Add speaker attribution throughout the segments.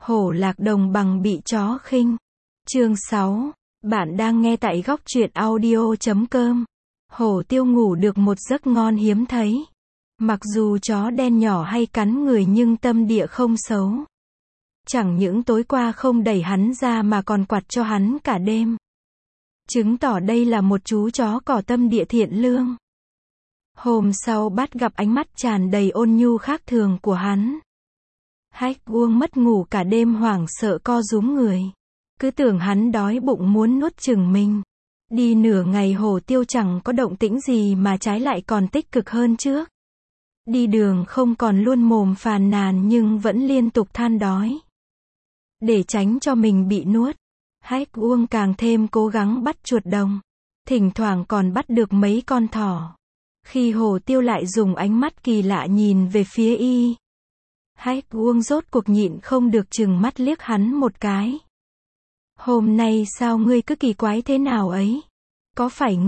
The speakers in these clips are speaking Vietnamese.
Speaker 1: Hổ lạc đồng bằng bị chó khinh. Chương 6. Bạn đang nghe tại góc truyện audio.com. Hổ Tiêu ngủ được một giấc ngon hiếm thấy. Mặc dù chó đen nhỏ hay cắn người nhưng tâm địa không xấu. Chẳng những tối qua không đẩy hắn ra mà còn quạt cho hắn cả đêm. Chứng tỏ đây là một chú chó có tâm địa thiện lương. Hôm sau bắt gặp ánh mắt tràn đầy ôn nhu khác thường của hắn. Hách Uông mất ngủ cả đêm hoảng sợ co rúm người. Cứ tưởng hắn đói bụng muốn nuốt chửng mình. Đi nửa ngày Hổ Tiêu chẳng có động tĩnh gì mà trái lại còn tích cực hơn trước. Đi đường không còn luôn mồm phàn nàn nhưng vẫn liên tục than đói. Để tránh cho mình bị nuốt, Hách Uông càng thêm cố gắng bắt chuột đồng. Thỉnh thoảng còn bắt được mấy con thỏ. Khi Hổ Tiêu lại dùng ánh mắt kỳ lạ nhìn về phía y. Hách Uông rốt cuộc nhịn không được chừng mắt liếc hắn một cái. Hôm nay sao ngươi cứ kỳ quái thế nào ấy? Có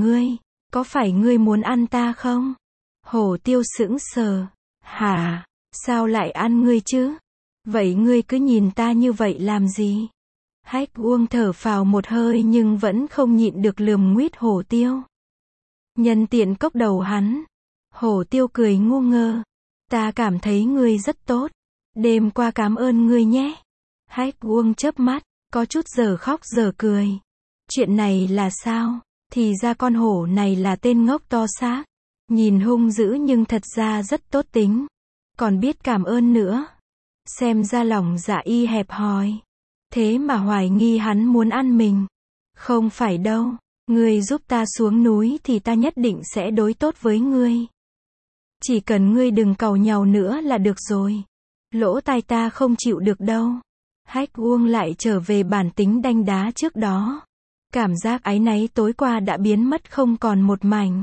Speaker 1: phải ngươi muốn ăn ta không? Hổ Tiêu sững sờ. Hả? Sao lại ăn ngươi chứ? Vậy ngươi cứ nhìn ta như vậy làm gì? Hách Uông thở phào một hơi nhưng vẫn không nhịn được lườm nguýt Hổ Tiêu. Nhân tiện cốc đầu hắn. Hổ Tiêu cười ngu ngơ. Ta cảm thấy ngươi rất tốt. Đêm qua cảm ơn ngươi nhé. Hách Uông chớp mắt, có chút giờ khóc giờ cười. Chuyện này là sao? Thì ra con hổ này là tên ngốc to xác. Nhìn hung dữ nhưng thật ra rất tốt tính. Còn biết cảm ơn nữa. Xem ra lòng dạ y hẹp hòi. Thế mà hoài nghi hắn muốn ăn mình. Không phải đâu. Ngươi giúp ta xuống núi thì ta nhất định sẽ đối tốt với ngươi. Chỉ cần ngươi đừng càu nhàu nữa là được rồi. Lỗ tai ta không chịu được đâu. Hách Uông lại trở về bản tính đanh đá trước đó. Cảm giác áy náy tối qua đã biến mất không còn một mảnh.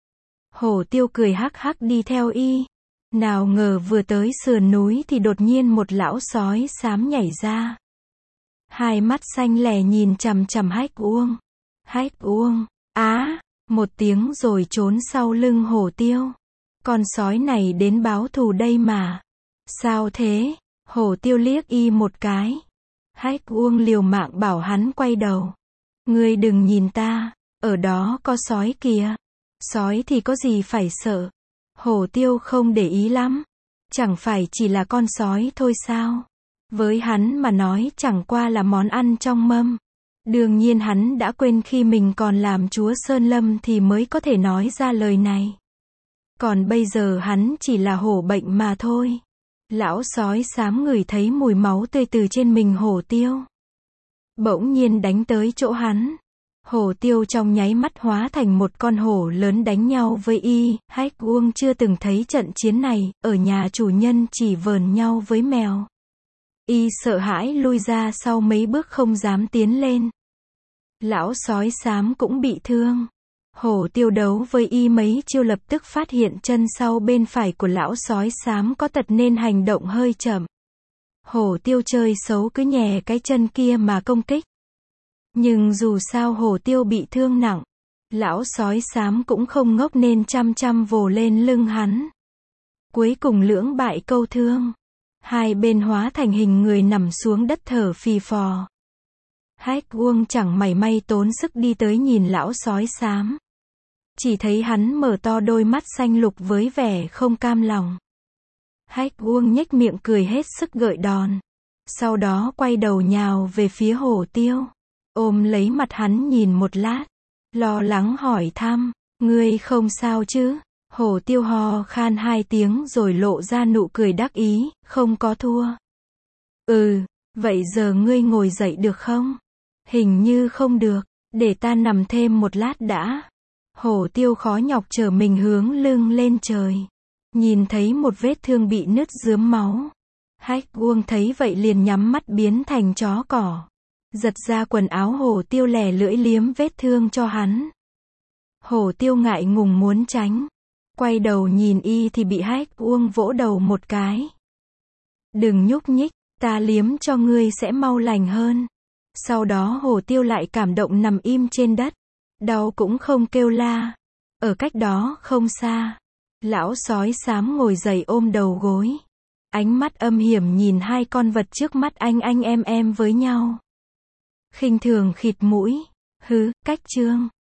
Speaker 1: Hổ Tiêu cười hắc hắc đi theo y. Nào ngờ vừa tới sườn núi thì đột nhiên một lão sói xám nhảy ra. Hai mắt xanh lè nhìn chằm chằm Hách Uông. Hách Uông, á, một tiếng rồi trốn sau lưng Hổ Tiêu. Con sói này đến báo thù đây mà. Sao thế? Hổ Tiêu liếc y một cái. Hách Uông liều mạng bảo hắn quay đầu. Ngươi đừng nhìn ta, ở đó có sói kìa. Sói thì có gì phải sợ. Hổ Tiêu không để ý lắm. Chẳng phải chỉ là con sói thôi sao? Với hắn mà nói chẳng qua là món ăn trong mâm. Đương nhiên hắn đã quên khi mình còn làm chúa Sơn Lâm thì mới có thể nói ra lời này. Còn bây giờ hắn chỉ là hổ bệnh mà thôi. Lão sói xám ngửi thấy mùi máu tươi từ trên mình Hổ Tiêu. Bỗng nhiên đánh tới chỗ hắn. Hổ Tiêu trong nháy mắt hóa thành một con hổ lớn đánh nhau với y. Hách Uông chưa từng thấy trận chiến này, ở nhà chủ nhân chỉ vờn nhau với mèo. Y sợ hãi lui ra sau mấy bước không dám tiến lên. Lão sói xám cũng bị thương. Hổ Tiêu đấu với y mấy chiêu lập tức phát hiện chân sau bên phải của lão sói xám có tật nên hành động hơi chậm. Hổ Tiêu chơi xấu cứ nhè cái chân kia mà công kích. Nhưng dù sao Hổ Tiêu bị thương nặng. Lão sói xám cũng không ngốc nên chăm chăm vồ lên lưng hắn. Cuối cùng lưỡng bại câu thương. Hai bên hóa thành hình người nằm xuống đất thở phì phò. Hách Uông chẳng mảy may tốn sức đi tới nhìn lão sói xám. Chỉ thấy hắn mở to đôi mắt xanh lục với vẻ không cam lòng. Hách Uông nhếch miệng cười hết sức gợi đòn. Sau đó quay đầu nhào về phía Hổ Tiêu. Ôm lấy mặt hắn nhìn một lát. Lo lắng hỏi thăm. Ngươi không sao chứ? Hổ Tiêu ho khan hai tiếng rồi lộ ra nụ cười đắc ý. Không có thua. Vậy giờ ngươi ngồi dậy được không? Hình như không được. Để ta nằm thêm một lát đã. Hổ Tiêu khó nhọc trở mình hướng lưng lên trời. Nhìn thấy một vết thương bị nứt rướm máu. Hách Uông thấy vậy liền nhắm mắt biến thành chó cỏ. Giật ra quần áo Hổ Tiêu lè lưỡi liếm vết thương cho hắn. Hổ Tiêu ngại ngùng muốn tránh. Quay đầu nhìn y thì bị Hách Uông vỗ đầu một cái. Đừng nhúc nhích, ta liếm cho ngươi sẽ mau lành hơn. Sau đó Hổ Tiêu lại cảm động nằm im trên đất. Đau cũng không kêu la. Ở cách đó không xa. Lão sói xám ngồi dậy ôm đầu gối. Ánh mắt âm hiểm nhìn hai con vật trước mắt anh em với nhau. Khinh thường khịt mũi. Hứ, cách Trương.